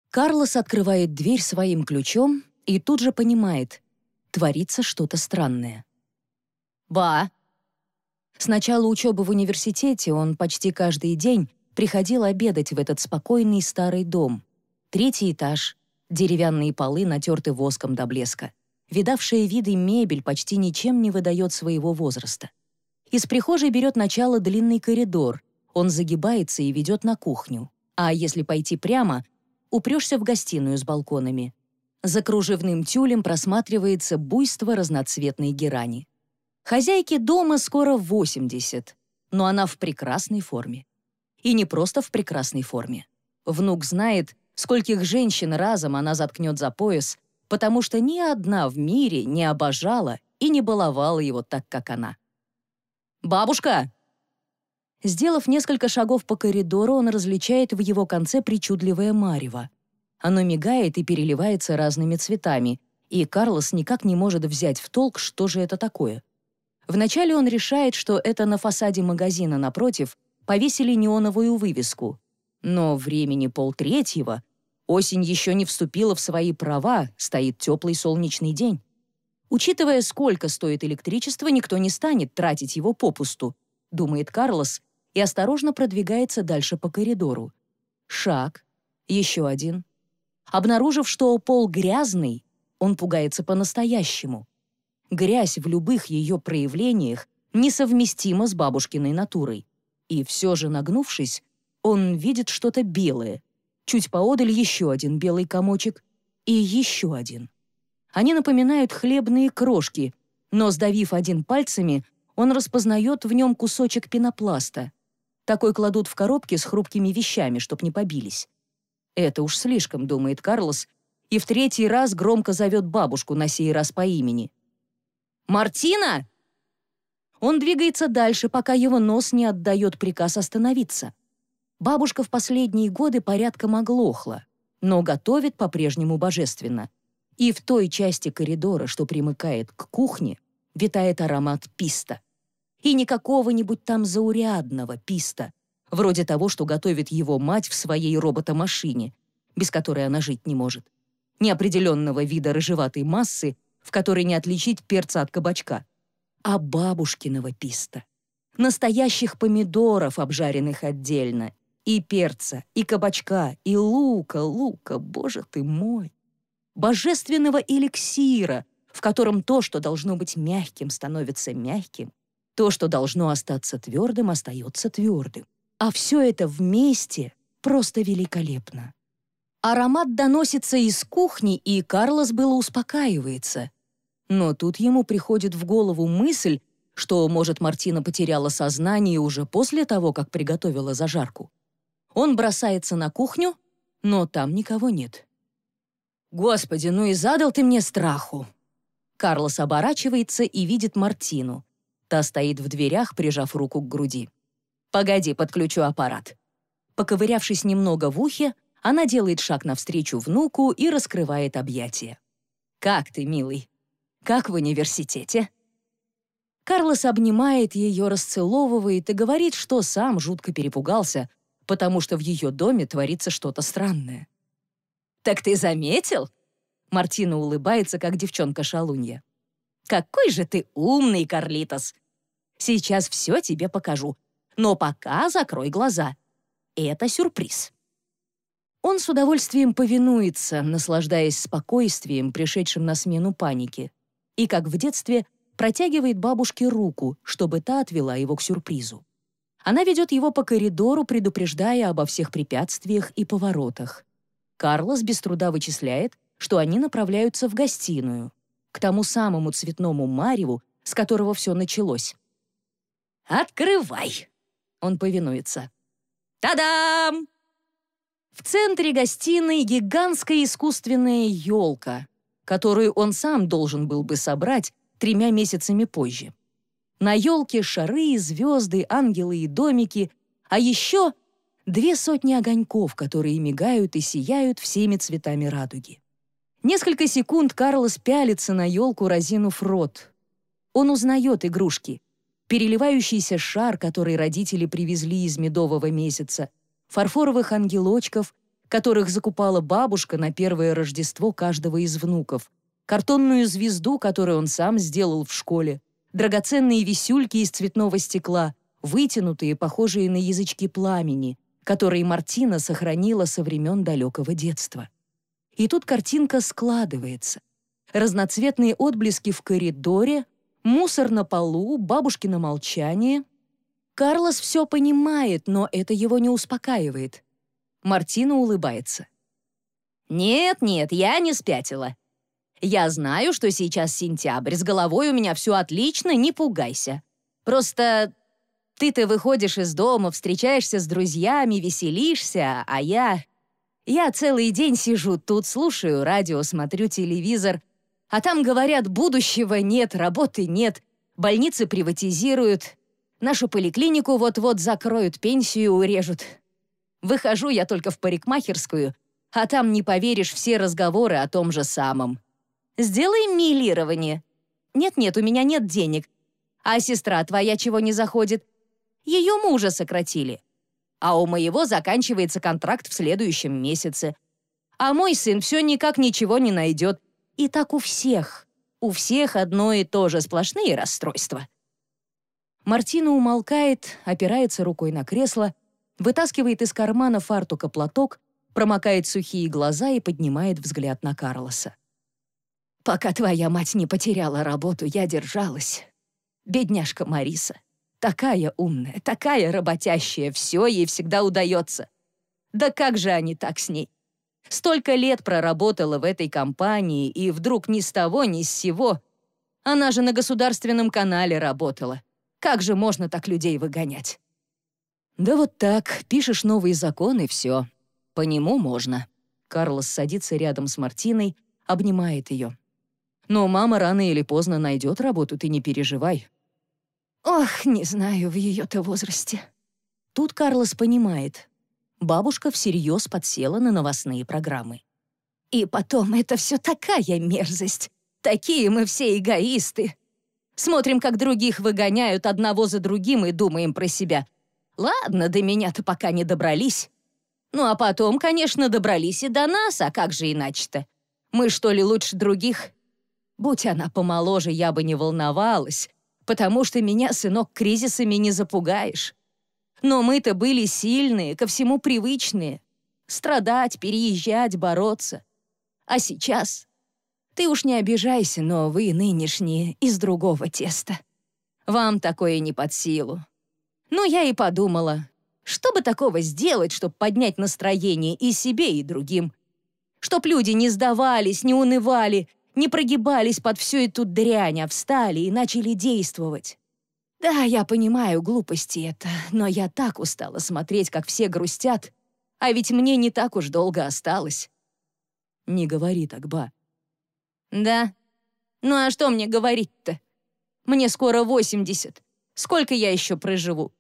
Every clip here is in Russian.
Карлос открывает дверь своим ключом и тут же понимает — творится что-то странное. «Ба!» С начала учебы в университете он почти каждый день приходил обедать в этот спокойный старый дом. 3-й этаж, деревянные полы натерты воском до блеска. Видавшая виды мебель почти ничем не выдает своего возраста. Из прихожей берет начало длинный коридор. Он загибается и ведет на кухню. А если пойти прямо, упрешься в гостиную с балконами. За кружевным тюлем просматривается буйство разноцветной герани. Хозяйке дома скоро 80, но она в прекрасной форме. И не просто в прекрасной форме. Внук знает, скольких женщин разом она заткнет за пояс, потому что ни одна в мире не обожала и не баловала его так, как она. «Бабушка!» Сделав несколько шагов по коридору, он различает в его конце причудливое марево. Оно мигает и переливается разными цветами, и Карлос никак не может взять в толк, что же это такое. Вначале он решает, что это на фасаде магазина напротив повесили неоновую вывеску. Но времени 2:30, осень еще не вступила в свои права, стоит теплый солнечный день. Учитывая, сколько стоит электричество, никто не станет тратить его попусту, думает Карлос, и осторожно продвигается дальше по коридору. Шаг, еще один. Обнаружив, что пол грязный, он пугается по-настоящему. Грязь в любых ее проявлениях несовместима с бабушкиной натурой. И все же, нагнувшись, он видит что-то белое. Чуть поодаль еще один белый комочек и еще один. Они напоминают хлебные крошки, но, сдавив один пальцами, он распознает в нем кусочек пенопласта. Такой кладут в коробки с хрупкими вещами, чтоб не побились. Это уж слишком, думает Карлос, и в 3-й раз громко зовет бабушку, на сей раз по имени. «Мартина!» Он двигается дальше, пока его нос не отдает приказ остановиться. Бабушка в последние годы порядком оглохла, но готовит по-прежнему божественно. И в той части коридора, что примыкает к кухне, витает аромат писта. И не какого-нибудь там заурядного писта, вроде того, что готовит его мать в своей роботомашине, без которой она жить не может. Неопределенного вида рыжеватой массы, в которой не отличить перца от кабачка. А бабушкиного писта. Настоящих помидоров, обжаренных отдельно. И перца, и кабачка, и лука, боже ты мой. Божественного эликсира, в котором то, что должно быть мягким, становится мягким, то, что должно остаться твердым, остается твердым. А все это вместе просто великолепно. Аромат доносится из кухни, и Карлос было успокаивается. Но тут ему приходит в голову мысль, что, может, Мартина потеряла сознание уже после того, как приготовила зажарку. Он бросается на кухню, но там никого нет. «Господи, ну и задал ты мне страху!» Карлос оборачивается и видит Мартину. Та стоит в дверях, прижав руку к груди. «Погоди, подключу аппарат». Поковырявшись немного в ухе, она делает шаг навстречу внуку и раскрывает объятия. «Как ты, милый? Как в университете?» Карлос обнимает ее, расцеловывает и говорит, что сам жутко перепугался, потому что в ее доме творится что-то странное. «Так ты заметил?» Мартина улыбается, как девчонка-шалунья. «Какой же ты умный, Карлитос! Сейчас все тебе покажу, но пока закрой глаза. Это сюрприз». Он с удовольствием повинуется, наслаждаясь спокойствием, пришедшим на смену панике, и, как в детстве, протягивает бабушке руку, чтобы та отвела его к сюрпризу. Она ведет его по коридору, предупреждая обо всех препятствиях и поворотах. Карлос без труда вычисляет, что они направляются в гостиную, к тому самому цветному мареву, с которого все началось. «Открывай!» Он повинуется. «Та-дам!» В центре гостиной гигантская искусственная елка, которую он сам должен был бы собрать 3 месяцами позже. На елке шары, звезды, ангелы и домики, а еще 200 огоньков, которые мигают и сияют всеми цветами радуги. Несколько секунд Карлос пялится на елку, разинув рот. Он узнает игрушки. Переливающийся шар, который родители привезли из медового месяца, фарфоровых ангелочков, которых закупала бабушка на первое Рождество каждого из внуков, картонную звезду, которую он сам сделал в школе, драгоценные висюльки из цветного стекла, вытянутые, похожие на язычки пламени, которые Мартина сохранила со времен далекого детства. И тут картинка складывается. Разноцветные отблески в коридоре, мусор на полу, бабушкино молчание. Карлос все понимает, но это его не успокаивает. Мартина улыбается. «Нет, я не спятила. Я знаю, что сейчас сентябрь, с головой у меня все отлично, не пугайся. Просто ты-то выходишь из дома, встречаешься с друзьями, веселишься, а я целый день сижу тут, слушаю радио, смотрю телевизор, а там говорят, будущего нет, работы нет, больницы приватизируют, нашу поликлинику вот-вот закроют, пенсию урежут. Выхожу я только в парикмахерскую, а там, не поверишь, все разговоры о том же самом. Сделаем милирование. Нет, у меня нет денег. А сестра твоя чего не заходит? Ее мужа сократили. А у моего заканчивается контракт в следующем месяце. А мой сын все никак ничего не найдет. И так у всех. У всех одно и то же, сплошные расстройства. Мартина умолкает, опирается рукой на кресло, вытаскивает из кармана фартука платок, промокает сухие глаза и поднимает взгляд на Карлоса. «Пока твоя мать не потеряла работу, я держалась. Бедняжка Мариса. Такая умная, такая работящая, все ей всегда удается. Да как же они так с ней? Столько лет проработала в этой компании, и вдруг ни с того, ни с сего. Она же на государственном канале работала. Как же можно так людей выгонять?» «Да вот так, пишешь новый закон, и все. По нему можно». Карлос садится рядом с Мартиной, обнимает ее. «Но мама рано или поздно найдет работу, ты не переживай». «Ох, не знаю, в ее-то возрасте». Тут Карлос понимает. Бабушка всерьез подсела на новостные программы. «И потом, это все такая мерзость. Такие мы все эгоисты. Смотрим, как других выгоняют одного за другим и думаем про себя. Ладно, до меня-то пока не добрались. Ну а потом, конечно, добрались и до нас, а как же иначе-то? Мы что ли лучше других? Будь она помоложе, я бы не волновалась, потому что меня, сынок, кризисами не запугаешь. Но мы-то были сильные, ко всему привычные. Страдать, переезжать, бороться. А сейчас? Ты уж не обижайся, но вы, нынешние, из другого теста. Вам такое не под силу. Ну, я и подумала, что бы такого сделать, чтобы поднять настроение и себе, и другим? Чтоб люди не сдавались, не унывали, не прогибались под всю эту дрянь, а встали и начали действовать. Да, я понимаю, глупости это, но я так устала смотреть, как все грустят, а ведь мне не так уж долго осталось». «Не говори так, ба». «Да? Ну а что мне говорить-то? Мне скоро 80. Сколько я еще проживу?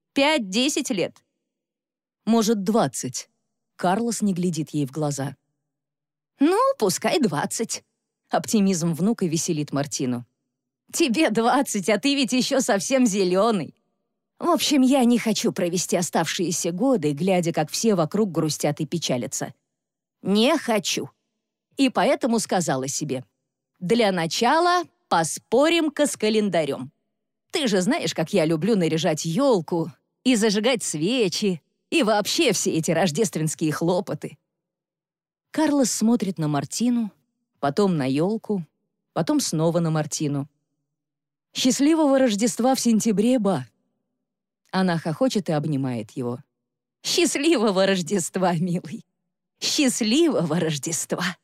5-10 лет?» «Может, 20». Карлос не глядит ей в глаза. «Ну, пускай 20. Оптимизм внука веселит Мартину. «Тебе 20, а ты ведь еще совсем зеленый. В общем, я не хочу провести оставшиеся годы, глядя, как все вокруг грустят и печалятся. Не хочу. И поэтому сказала себе, для начала поспорим-ка с календарем. Ты же знаешь, как я люблю наряжать елку и зажигать свечи, и вообще все эти рождественские хлопоты». Карлос смотрит на Мартину, потом на елку, потом снова на Мартину. «Счастливого Рождества в сентябре, ба!» Она хохочет и обнимает его. «Счастливого Рождества, милый! Счастливого Рождества!»